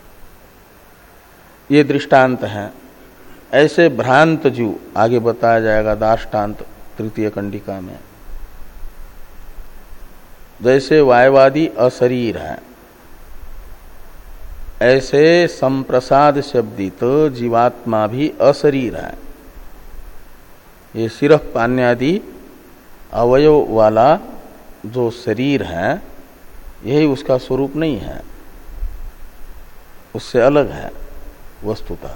ये दृष्टांत है। ऐसे भ्रांत जीव आगे बताया जाएगा दाष्टान्त तृतीय कंडिका में। जैसे वायवादी अशरीर है, ऐसे संप्रसाद शब्दित जीवात्मा भी अशरीर है। ये सिरह पान्यादि अवयव वाला जो शरीर है यही उसका स्वरूप नहीं है, उससे अलग है वस्तुतः।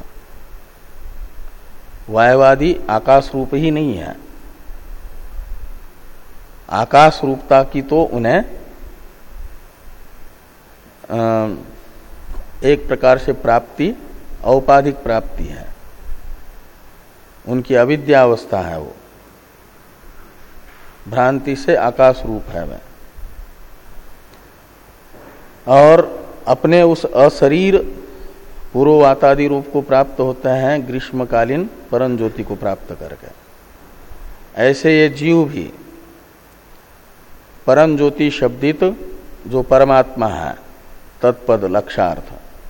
वायवादी आकाश रूप ही नहीं है। आकाश रूपता की तो उन्हें एक प्रकार से प्राप्ति औपाधिक प्राप्ति है, उनकी अविद्यावस्था है, वो भ्रांति से आकाश रूप है वह। और अपने उस अशरीर पूर्ववातादि रूप को प्राप्त होते हैं ग्रीष्मकालीन परम ज्योति को प्राप्त करके। ऐसे ये जीव भी परम ज्योति शब्दित जो परमात्मा है तत्पद लक्षार्थ,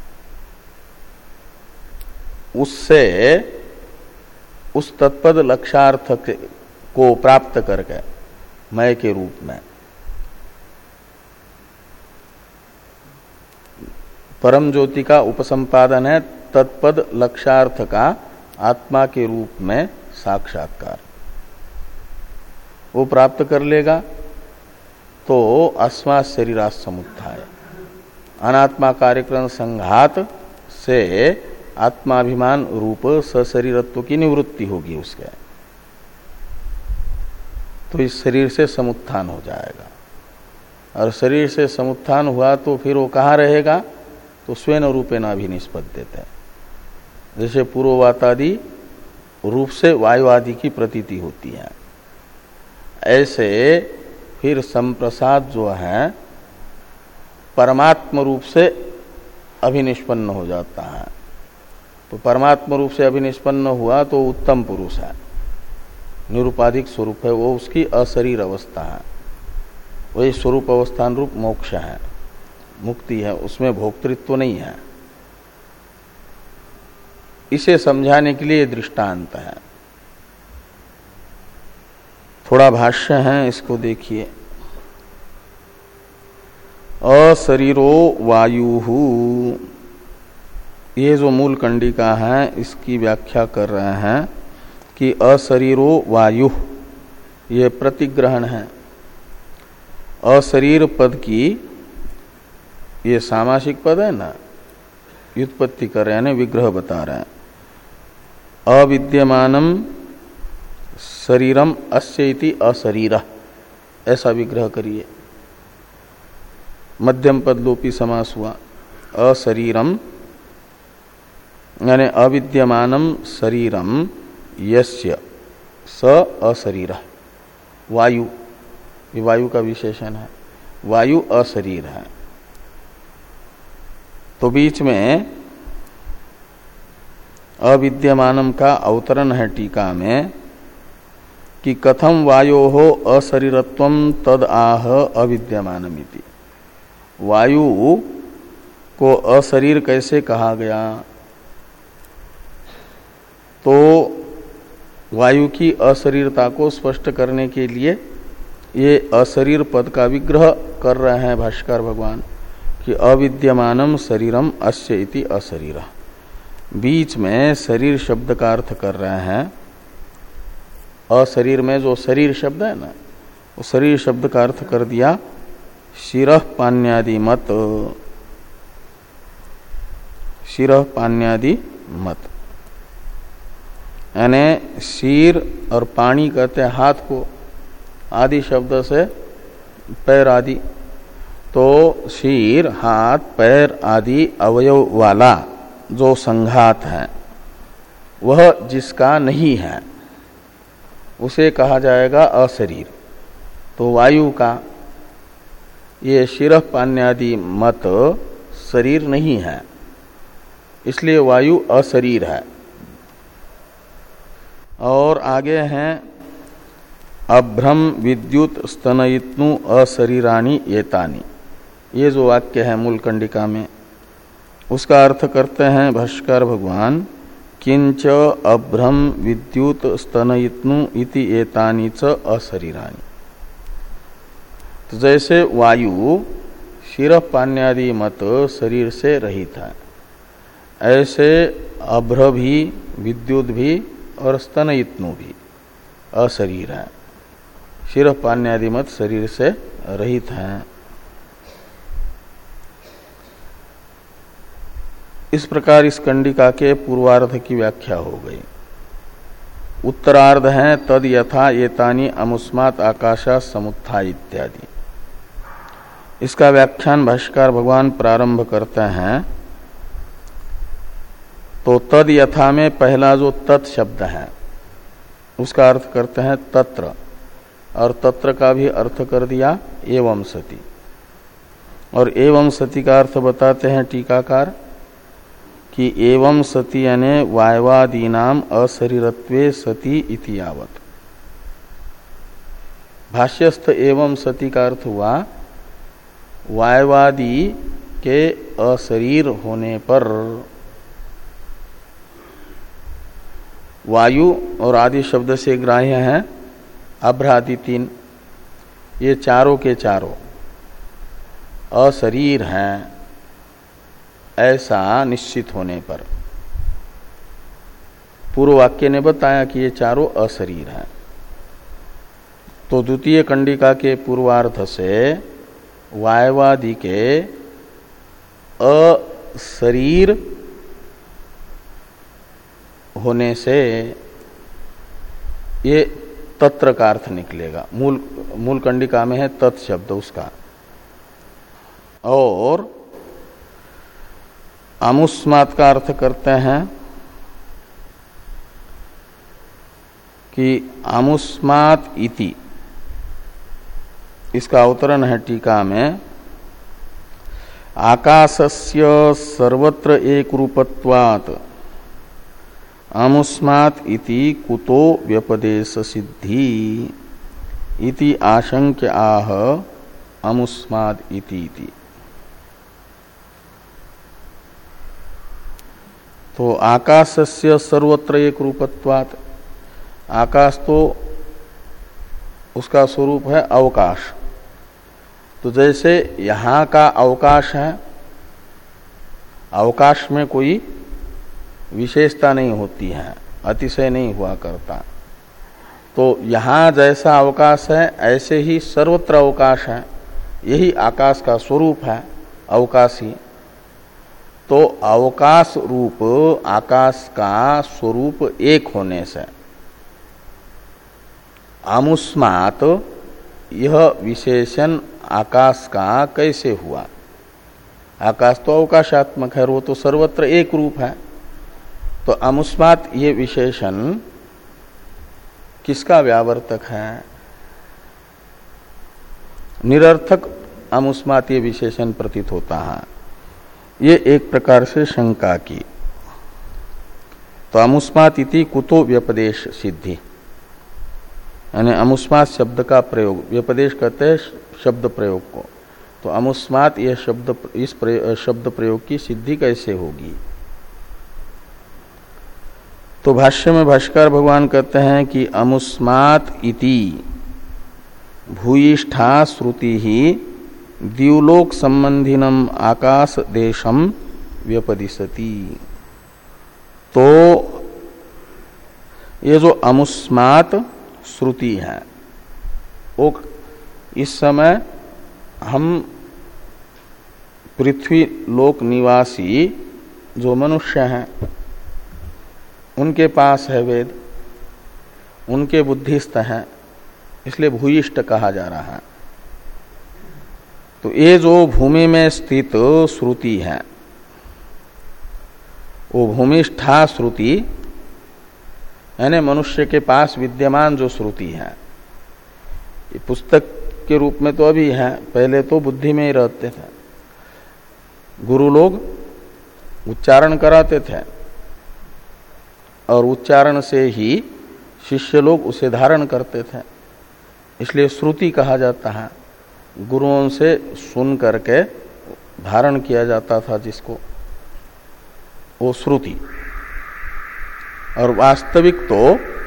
उससे उस तत्पद लक्षार्थ को प्राप्त करके मय के रूप में परम ज्योति का उपसंपादन है तत्पद लक्षार्थ का आत्मा के रूप में साक्षात्कार, वो प्राप्त कर लेगा तो अस्मा शरीरा समुत्थाय, अनात्मा कार्यक्रम संघात से आत्माभिमान रूप सशरीरत्व की निवृत्ति होगी उसके, तो इस शरीर से समुत्थान हो जाएगा। और शरीर से समुत्थान हुआ तो फिर वो कहाँ रहेगा, तो स्वेन रूपेण अभिनिष्पद्यते, जैसे पूर्ववातादि रूप से वायुवादि की प्रतीति होती है, ऐसे फिर संप्रसाद जो है परमात्म रूप से अभिनिष्पन्न हो जाता है। तो परमात्म रूप से अभिनिष्पन्न हुआ तो उत्तम पुरुष है, निरुपाधिक स्वरूप है, वो उसकी अशरीर अवस्था है, वही स्वरूप अवस्थान रूप मोक्ष है, मुक्ति है, उसमें भोक्तृत्व नहीं है। इसे समझाने के लिए दृष्टांत है। थोड़ा भाष्य है, इसको देखिए। अशरीरो वायुहु, ये जो मूल कंडिका है इसकी व्याख्या कर रहे हैं कि अशरीरो वायु ये प्रतिग्रहण है। अशरीर पद की ये सामासिक पद है ना, व्युत्पत्ति कर रहे हैं, विग्रह बता रहे हैं। अविद्यमानम शरीरम अस्य इति अशरीरः, ऐसा विग्रह करिए। मध्यम पद लोपी समास हुआ। अशरीरम यानी अविद्यमानम शरीरम यस्य स अशरीरः, वायु, ये वायु का विशेषण है, वायु अशरीर है। तो बीच में अविद्यमानम का अवतरण है टीका में कि कथम वायो हो अशरीरत्वम तद आह अविद्यमानमिति। वायु को अशरीर कैसे कहा गया? तो वायु की अशरीरता को स्पष्ट करने के लिए ये अशरीर पद का विग्रह कर रहे हैं भाष्यकार भगवान कि अविद्यमानम शरीरम अस्य इति अशरीर। बीच में शरीर शब्द का अर्थ कर रहे हैं। अशरीर में जो शरीर शब्द है ना, वो शरीर शब्द का अर्थ कर दिया शिरः पान्यादि मत, शिरः पान्यादि मत, यानी शीर और पानी कहते हैं हाथ को, आदि शब्द से पैर आदि। तो शीर, हाथ, पैर आदि अवयव वाला जो संघात है वह जिसका नहीं है उसे कहा जाएगा अशरीर। तो वायु का ये शिरः पान्यादि मत शरीर नहीं है, इसलिए वायु अशरीर है। और आगे हैं अभ्रम विद्युत स्तनयित्नु अशरीराणि एतानि, ये जो वाक्य है मूल कंडिका में, उसका अर्थ करते हैं भाष्यकार भगवान किंच अभ्रम विद्युत स्तनयित्नु इति एतानि च अशरीराणि। तो जैसे वायु शिरः पान्यादि मत शरीर से रहित है, ऐसे अभ्र भी, विद्युत भी और स्तनयित्नु भी अशरीर है, शिरः पान्यादि मत शरीर से रहित हैं। इस प्रकार इस कंडिका के पूर्वार्ध की व्याख्या हो गई। उत्तरार्ध है तद यथा एतानि अमुस्मात् आकाशा समुत्था इत्यादि। इसका व्याख्यान भाष्यकार भगवान प्रारंभ करते हैं। तो तद यथा में पहला जो तत् शब्द है उसका अर्थ करते हैं तत्र, और तत्र का भी अर्थ कर दिया एवं सति। और एवं सति का अर्थ बताते हैं टीकाकार कि एवं सति यानी वायवादीनाम अशरीरत्वे सति इति यावत्। भाष्यस्थ एवं सति का अर्थ हुआ वायवादी के अशरीर होने पर। वायु और आदि शब्द से ग्राह्य है अभ्र आदि तीन, ये चारों के चारों अशरीर हैं ऐसा निश्चित होने पर। पूर्व वाक्य ने बताया कि ये चारों अशरीर हैं। तो द्वितीय कंडिका के पूर्वार्ध से वायवादि के अशरीर होने से ये तत्र का अर्थ निकलेगा। मूल मूल कंडिका में है तत् शब्द उसका। और अमुस्मात् का अर्थ करते हैं कि अमुस्मात् इति, इसका अवतरण है टीका में आकाशस्य सर्वत्र एक रूपत्वात् अमुस्मात् इति कुतो व्यपदेश सिद्धि इति आशंक्य आह अमुस्मात् इति इति। तो आकाशस्य सर्वत्र एक रूपत्वात्, आकाश तो उसका स्वरूप है अवकाश। तो जैसे यहाँ का अवकाश है, अवकाश में कोई विशेषता नहीं होती है, अतिशय नहीं हुआ करता। तो यहाँ जैसा अवकाश है ऐसे ही सर्वत्र अवकाश है, यही आकाश का स्वरूप है, अवकाशी। तो अवकाश रूप आकाश का स्वरूप एक होने से अमुस्मात् यह विशेषण आकाश का कैसे हुआ? आकाश तो अवकाशात्मक है, वो तो सर्वत्र एक रूप है। तो अमुस्मात् ये विशेषण किसका व्यावर्तक है? निरर्थक अमुस्मात् ये विशेषण प्रतीत होता है। ये एक प्रकार से शंका की। तो अमुस्मात इति कुतो व्यपदेश सिद्धि, यानी अमुस्मात शब्द का प्रयोग, व्यपदेश कहते हैं शब्द प्रयोग को, तो अमुस्मात यह शब्द, इस प्रयोग, शब्द प्रयोग की सिद्धि कैसे होगी। तो भाष्य में भाष्यकार भगवान कहते हैं कि अमुस्मात इति भूयिष्ठा श्रुति ही द्युलोक संबंधिनम आकाश देशम व्यपदिशति। तो ये जो अमुस्मात श्रुति है वो इस समय हम पृथ्वी लोक निवासी जो मनुष्य हैं उनके पास है वेद, उनके बुद्धिस्थ हैं, इसलिए भूयिष्ठ कहा जा रहा है। तो ये जो भूमि में स्थित श्रुति है वो भूमिष्ठा श्रुति, यानी मनुष्य के पास विद्यमान जो श्रुति है, ये पुस्तक के रूप में तो अभी है, पहले तो बुद्धि में ही रहते थे। गुरु लोग उच्चारण कराते थे और उच्चारण से ही शिष्य लोग उसे धारण करते थे, इसलिए श्रुति कहा जाता है। गुरुओं से सुन करके धारण किया जाता था जिसको, वो श्रुति। और वास्तविक तो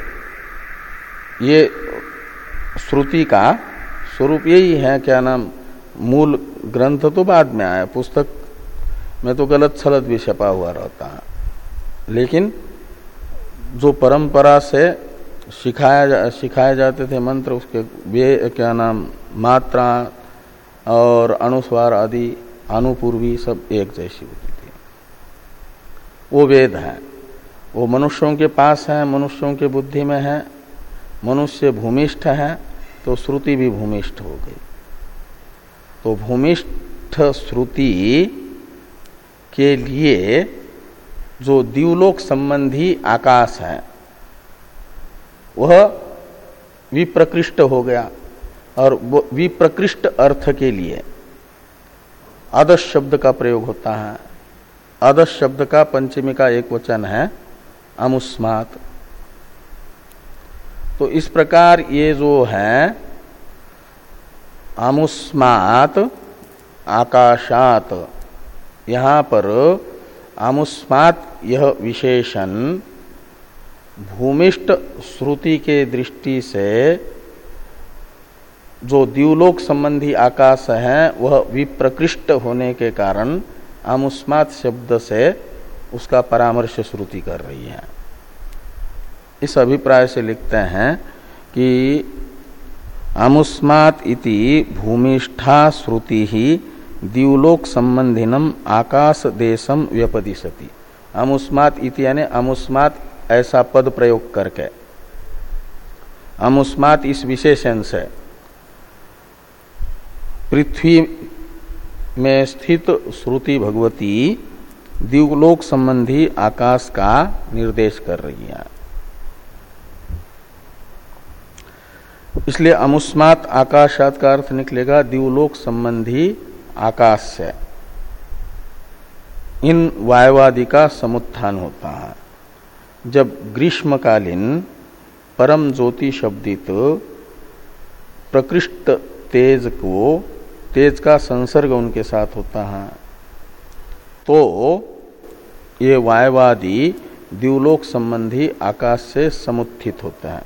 ये श्रुति का स्वरूप यही है, क्या नाम, मूल ग्रंथ तो बाद में आया, पुस्तक में तो गलत सलत भी छपा हुआ रहता है, लेकिन जो परंपरा से सिखाया जा, सिखाए जाते थे मंत्र, उसके वे क्या नाम मात्रा और अनुस्वार आदि अनुपूर्वी सब एक जैसी होती थी, वो वेद है। वो मनुष्यों के पास है, मनुष्यों के बुद्धि में है, मनुष्य भूमिष्ठ है तो श्रुति भी भूमिष्ठ हो गई। तो भूमिष्ठ श्रुति के लिए जो द्युलोक संबंधी आकाश है वह विप्रकृष्ट हो गया, और विप्रकृष्ट अर्थ के लिए अदश शब्द का प्रयोग होता है। अदश शब्द का पंचमी का एक वचन है अमुस्मात। तो इस प्रकार ये जो है अमुस्मात आकाशात, यहाँ पर अमुस्मात यह विशेषण भूमिष्ठ श्रुति के दृष्टि से जो द्युलोक संबंधी आकाश है वह विप्रकृष्ट होने के कारण अमुस्मात शब्द से उसका परामर्श श्रुति कर रही है। इस अभिप्राय से लिखते हैं कि अमुस्मात इति भूमिष्ठा श्रुति ही द्युलोक संबंधिनम आकाश देशम व्यपदिशति। अमुस्मात इति यानी अमुस्मात ऐसा पद प्रयोग करके, अमुस्मात इस विशेषण से पृथ्वी में स्थित श्रुति भगवती द्युलोक संबंधी आकाश का निर्देश कर रही है। इसलिए अमुस्मात आकाशात का अर्थ निकलेगा द्युलोक संबंधी आकाश से इन वायवादि का समुत्थान होता है। जब ग्रीष्मकालीन परम ज्योति शब्दित प्रकृष्ट तेज को, तेज का संसर्ग उनके साथ होता है, तो ये वायवादी द्युलोक संबंधी आकाश से समुत्थित होते हैं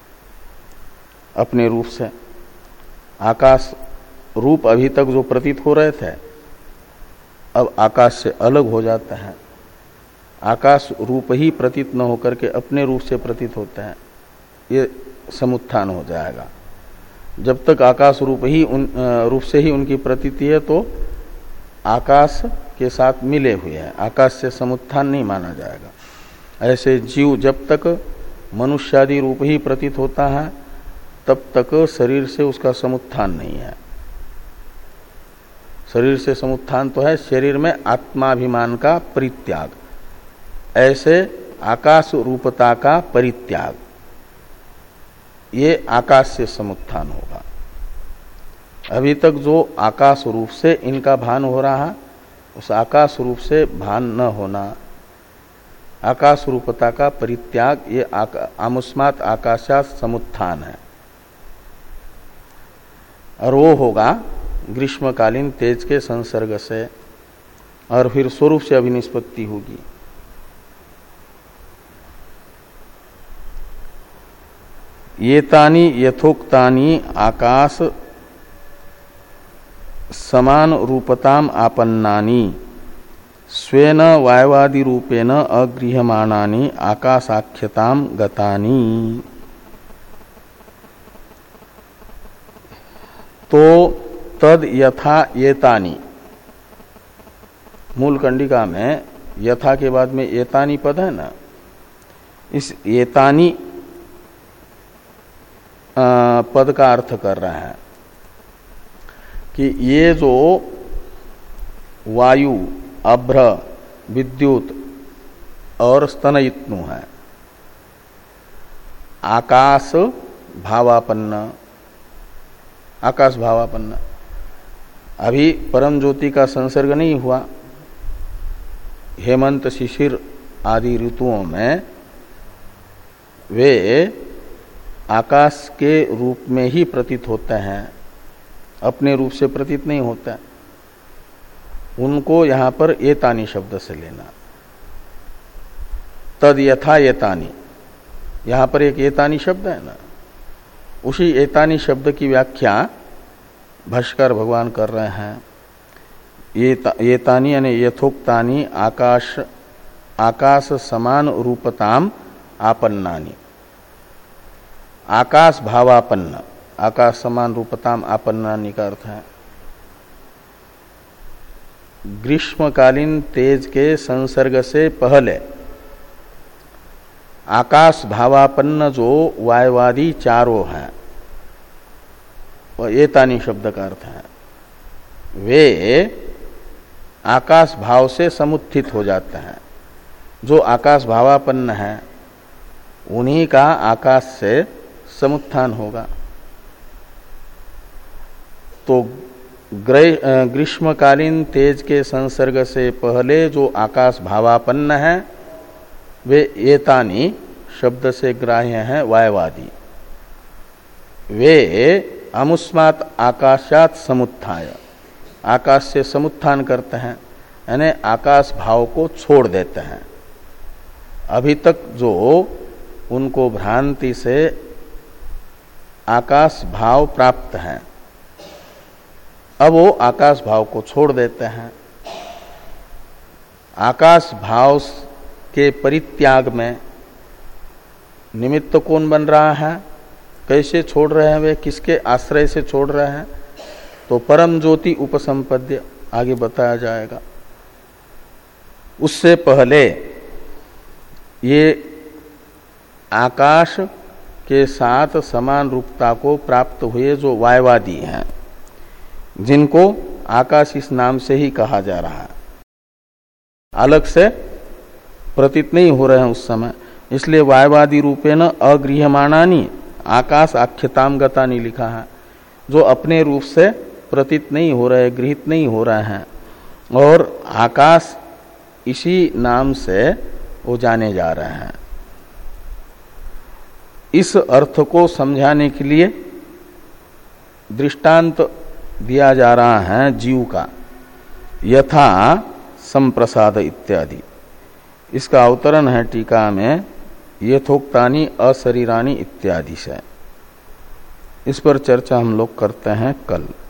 अपने रूप से। आकाश रूप अभी तक जो प्रतीत हो रहे थे अब आकाश से अलग हो जाते हैं। आकाश रूप ही प्रतीत न होकर के अपने रूप से प्रतीत होते हैं, ये समुत्थान हो जाएगा। जब तक आकाश रूप ही उन रूप से ही उनकी प्रतीति है तो आकाश के साथ मिले हुए हैं, आकाश से समुत्थान नहीं माना जाएगा। ऐसे जीव जब तक मनुष्यादि रूप ही प्रतीत होता है तब तक शरीर से उसका समुत्थान नहीं है। शरीर से समुत्थान तो है, शरीर में आत्माभिमान का परित्याग, ऐसे आकाश रूपता का परित्याग, ये आकाश से समुत्थान होगा। अभी तक जो आकाश रूप से इनका भान हो रहा है उस आकाश रूप से भान न होना, आकाश रूपता का परित्याग, ये आका, आमुष्मात आकाशात समुत्थान है। और वो होगा ग्रीष्मकालीन तेज के संसर्ग से, और फिर स्वरूप से अभिनिष्पत्ति होगी। येतानि यथोक्तानि आकाश समान रूपताम आपन्नानि स्वेन वायवादि रूपेण अगृह्यमाणानि आकाशाख्यताम गतानि। तो तद यथा येतानि, मूल कंडिका में यथा के बाद में येतानि पद है ना, इस येतानि पद का अर्थ कर रहा है कि ये जो वायु, अभ्र, विद्युत और स्तनयित्नु है, आकाश भावापन्न, आकाश भावापन्न, अभी परम ज्योति का संसर्ग नहीं हुआ। हेमंत, शिशिर आदि ऋतुओं में वे आकाश के रूप में ही प्रतीत होते हैं, अपने रूप से प्रतीत नहीं होता। उनको यहां पर एतानी शब्द से लेना। तद यथा एतानी, यहां पर एक एतानी शब्द है ना, उसी एतानी शब्द की व्याख्या भाष्कर भगवान कर रहे हैं। ये तानी यानी यथोक्तानि आकाश आकाश समान रूपताम आपन्नानि, आकाश भावापन्न, आकाश समान रूपताम आपन्नानि का अर्थ है ग्रीष्मकालीन तेज के संसर्ग से पहले आकाश भावापन्न जो वायवादी चारों हैं, वह एतानी शब्द का अर्थ है, वे आकाश भाव से समुत्थित हो जाते हैं। जो आकाश भावापन्न है उन्हीं का आकाश से समुत्थान होगा। तो ग्रीष्मकालीन तेज के संसर्ग से पहले जो आकाश भावापन्न है वे एतानी शब्द से ग्राह्य हैं वायवादी। वे अमुष्मात आकाशात समुत्थाय, आकाश से समुत्थान करते हैं, यानी आकाश भाव को छोड़ देते हैं। अभी तक जो उनको भ्रांति से आकाश भाव प्राप्त है, अब वो आकाश भाव को छोड़ देते हैं। आकाश भाव के परित्याग में निमित्त कौन बन रहा है, कैसे छोड़ रहे हैं वे, किसके आश्रय से छोड़ रहे हैं, तो परम ज्योति उपसंपद्य आगे बताया जाएगा। उससे पहले ये आकाश के साथ समान रूपता को प्राप्त हुए जो वायवादी हैं, जिनको आकाश इस नाम से ही कहा जा रहा है, अलग से प्रतीत नहीं हो रहे हैं उस समय, इसलिए वायवादी रूपेण अगृह्यमाणानि आकाश आख्यताम गतानि लिखा है। जो अपने रूप से प्रतीत नहीं हो रहे, गृहित नहीं हो रहे हैं, और आकाश इसी नाम से वो जाने जा रहे हैं। इस अर्थ को समझाने के लिए दृष्टांत दिया जा रहा है जीव का, यथा संप्रसाद इत्यादि। इसका अवतरण है टीका में यथोक्तानि अशरीरानि इत्यादि से। इस पर चर्चा हम लोग करते हैं कल।